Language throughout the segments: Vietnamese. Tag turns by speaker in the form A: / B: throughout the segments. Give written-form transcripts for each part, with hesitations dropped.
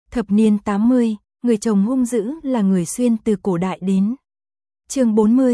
A: Thập niên 80, người chồng hung dữ là người xuyên từ cổ đại đến. Chương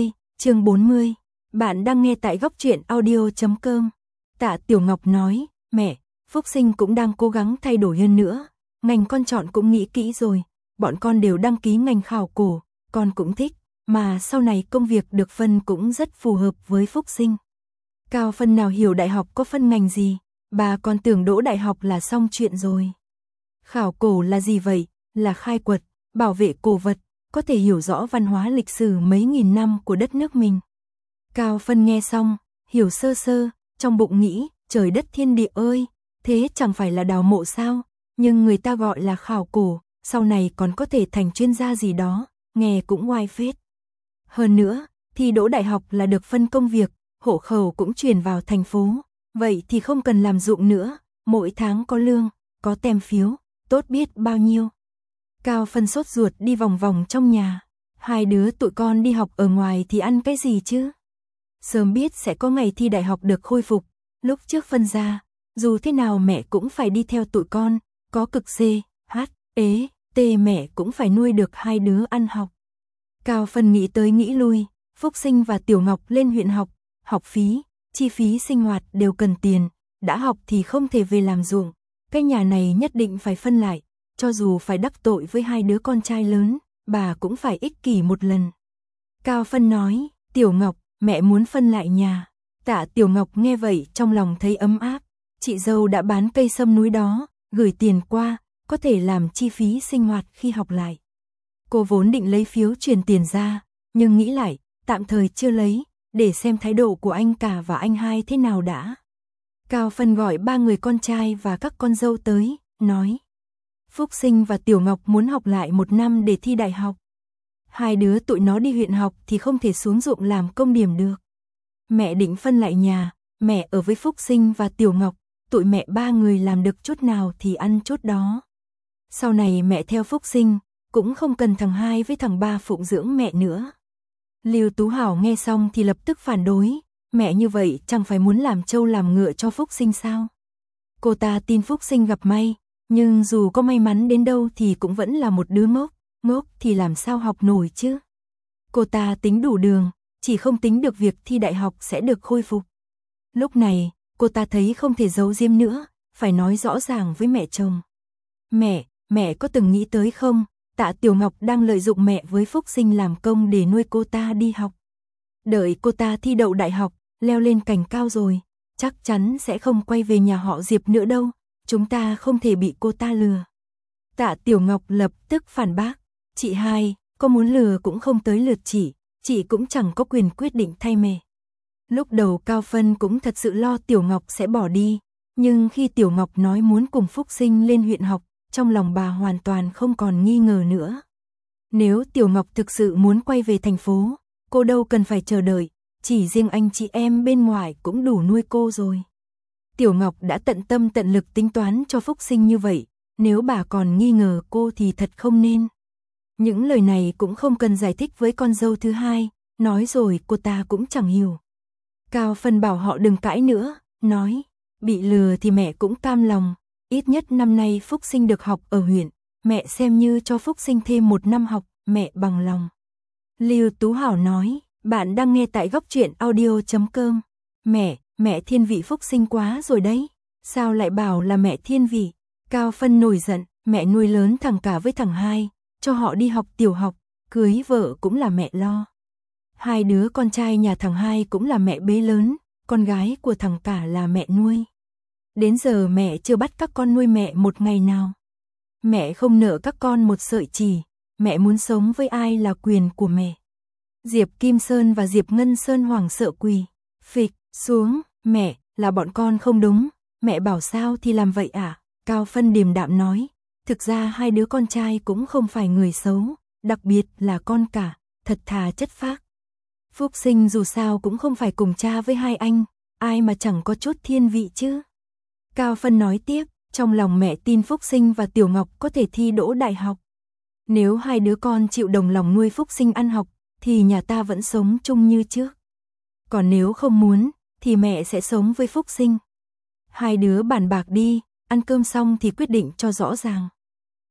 A: 40, bạn đang nghe tại góc truyện audio.com. Tạ Tiểu Ngọc nói, mẹ, Phúc Sinh cũng đang cố gắng thay đổi hơn nữa, ngành con chọn cũng nghĩ kỹ rồi, bọn con đều đăng ký ngành khảo cổ, con cũng thích, mà sau này công việc được phân cũng rất phù hợp với Phúc Sinh. Cao Phân nào hiểu đại học có phân ngành gì, bà còn tưởng đỗ đại học là xong chuyện rồi. Khảo cổ là gì vậy? Là khai quật, bảo vệ cổ vật, có thể hiểu rõ văn hóa lịch sử mấy nghìn năm của đất nước mình. Cao Phân nghe xong, hiểu sơ sơ, trong bụng nghĩ, trời đất thiên địa ơi, thế chẳng phải là đào mộ sao, nhưng người ta gọi là khảo cổ, sau này còn có thể thành chuyên gia gì đó, nghe cũng oai phết. Hơn nữa, thi đỗ đại học là được phân công việc, hộ khẩu cũng chuyển vào thành phố, vậy thì không cần làm ruộng nữa, mỗi tháng có lương, có tem phiếu, tốt biết bao nhiêu. Cao Phân sốt ruột đi vòng vòng trong nhà, hai đứa tụi con đi học ở ngoài thì ăn cái gì chứ? Sớm biết sẽ có ngày thi đại học được khôi phục, lúc trước phân ra, dù thế nào mẹ cũng phải đi theo tụi con, có cực C, H, ế, T mẹ cũng phải nuôi được hai đứa ăn học. Cao Phân nghĩ tới nghĩ lui, Phúc Sinh và Tiểu Ngọc lên huyện học, học phí, chi phí sinh hoạt đều cần tiền, đã học thì không thể về làm ruộng, cái nhà này nhất định phải phân lại, cho dù phải đắc tội với hai đứa con trai lớn, bà cũng phải ích kỷ một lần. Cao Phân nói, Tiểu Ngọc, mẹ muốn phân lại nhà. Tạ Tiểu Ngọc nghe vậy trong lòng thấy ấm áp, chị dâu đã bán cây sâm núi đó, gửi tiền qua, có thể làm chi phí sinh hoạt khi học lại. Cô vốn định lấy phiếu chuyển tiền ra, nhưng nghĩ lại, tạm thời chưa lấy, để xem thái độ của anh cả và anh hai thế nào đã. Cao Phân gọi ba người con trai và các con dâu tới, nói. Phúc Sinh và Tiểu Ngọc muốn học lại một năm để thi đại học. Hai đứa tụi nó đi huyện học thì không thể xuống ruộng làm công điểm được. Mẹ định phân lại nhà, mẹ ở với Phúc Sinh và Tiểu Ngọc, tụi mẹ ba người làm được chút nào thì ăn chút đó. Sau này mẹ theo Phúc Sinh, cũng không cần thằng hai với thằng ba phụng dưỡng mẹ nữa. Lưu Tú Hảo nghe xong thì lập tức phản đối, mẹ như vậy chẳng phải muốn làm trâu làm ngựa cho Phúc Sinh sao? Cô ta tin Phúc Sinh gặp may, nhưng dù có may mắn đến đâu thì cũng vẫn là một đứa ngốc, ngốc thì làm sao học nổi chứ? Cô ta tính đủ đường, chỉ không tính được việc thi đại học sẽ được khôi phục. Lúc này, cô ta thấy không thể giấu giếm nữa, phải nói rõ ràng với mẹ chồng. Mẹ có từng nghĩ tới không? Tạ Tiểu Ngọc đang lợi dụng mẹ với Phúc Sinh làm công để nuôi cô ta đi học. Đợi cô ta thi đậu đại học, leo lên cành cao rồi, chắc chắn sẽ không quay về nhà họ Diệp nữa đâu, chúng ta không thể bị cô ta lừa. Tạ Tiểu Ngọc lập tức phản bác, chị hai, có muốn lừa cũng không tới lượt chị cũng chẳng có quyền quyết định thay mẹ. Lúc đầu Cao Phân cũng thật sự lo Tiểu Ngọc sẽ bỏ đi, nhưng khi Tiểu Ngọc nói muốn cùng Phúc Sinh lên huyện học, trong lòng bà hoàn toàn không còn nghi ngờ nữa. Nếu Tiểu Ngọc thực sự muốn quay về thành phố, cô đâu cần phải chờ đợi, chỉ riêng anh chị em bên ngoài cũng đủ nuôi cô rồi. Tiểu Ngọc đã tận tâm tận lực tính toán cho Phúc Sinh như vậy, nếu bà còn nghi ngờ cô thì thật không nên. Những lời này cũng không cần giải thích với con dâu thứ hai, nói rồi cô ta cũng chẳng hiểu. Cao Phân bảo họ đừng cãi nữa, nói, bị lừa thì mẹ cũng cam lòng, ít nhất năm nay Phúc Sinh được học ở huyện, mẹ xem như cho Phúc Sinh thêm một năm học, mẹ bằng lòng. Lưu Tú Hảo nói, bạn đang nghe tại góc truyện audio.com. Mẹ thiên vị Phúc Sinh quá rồi đấy, sao lại bảo là mẹ thiên vị? Cao Phân nổi giận, mẹ nuôi lớn thằng cả với thằng hai, cho họ đi học tiểu học, cưới vợ cũng là mẹ lo. Hai đứa con trai nhà thằng hai cũng là mẹ bế lớn, con gái của thằng cả là mẹ nuôi. Đến giờ mẹ chưa bắt các con nuôi mẹ một ngày nào. Mẹ không nợ các con một sợi chỉ, mẹ muốn sống với ai là quyền của mẹ. Diệp Kim Sơn và Diệp Ngân Sơn hoảng sợ quỳ, phịch xuống, mẹ, là bọn con không đúng, mẹ bảo sao thì làm vậy à? Cao Phân điềm đạm nói, thực ra hai đứa con trai cũng không phải người xấu, đặc biệt là con cả, thật thà chất phác. Phúc Sinh dù sao cũng không phải cùng cha với hai anh, ai mà chẳng có chút thiên vị chứ. Cao Phân nói tiếp, trong lòng mẹ tin Phúc Sinh và Tiểu Ngọc có thể thi đỗ đại học. Nếu hai đứa con chịu đồng lòng nuôi Phúc Sinh ăn học, thì nhà ta vẫn sống chung như trước. Còn nếu không muốn, thì mẹ sẽ sống với Phúc Sinh. Hai đứa bàn bạc đi, ăn cơm xong thì quyết định cho rõ ràng.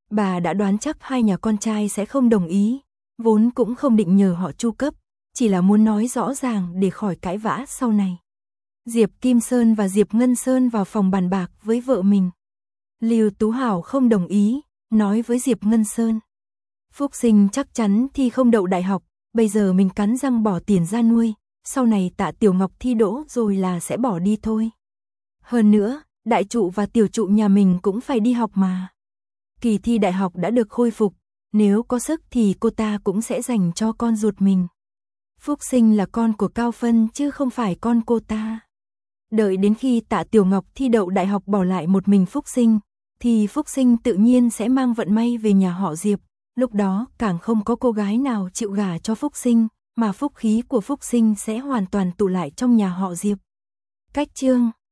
A: Bà đã đoán chắc hai nhà con trai sẽ không đồng ý, vốn cũng không định nhờ họ chu cấp, chỉ là muốn nói rõ ràng để khỏi cãi vã sau này. Diệp Kim Sơn và Diệp Ngân Sơn vào phòng bàn bạc với vợ mình. Lưu Tú Hảo không đồng ý, nói với Diệp Ngân Sơn. Phúc Sinh chắc chắn thi không đậu đại học, bây giờ mình cắn răng bỏ tiền ra nuôi, sau này Tạ Tiểu Ngọc thi đỗ rồi là sẽ bỏ đi thôi. Hơn nữa, đại trụ và tiểu trụ nhà mình cũng phải đi học mà. Kỳ thi đại học đã được khôi phục, nếu có sức thì cô ta cũng sẽ dành cho con ruột mình. Phúc Sinh là con của Cao Phân chứ không phải con cô ta. Đợi đến khi Tạ Tiểu Ngọc thi đậu đại học bỏ lại một mình Phúc Sinh, thì Phúc Sinh tự nhiên sẽ mang vận may về nhà họ Diệp. Lúc đó càng không có cô gái nào chịu gả cho Phúc Sinh, mà phúc khí của Phúc Sinh sẽ hoàn toàn tụ lại trong nhà họ Diệp. Cách chương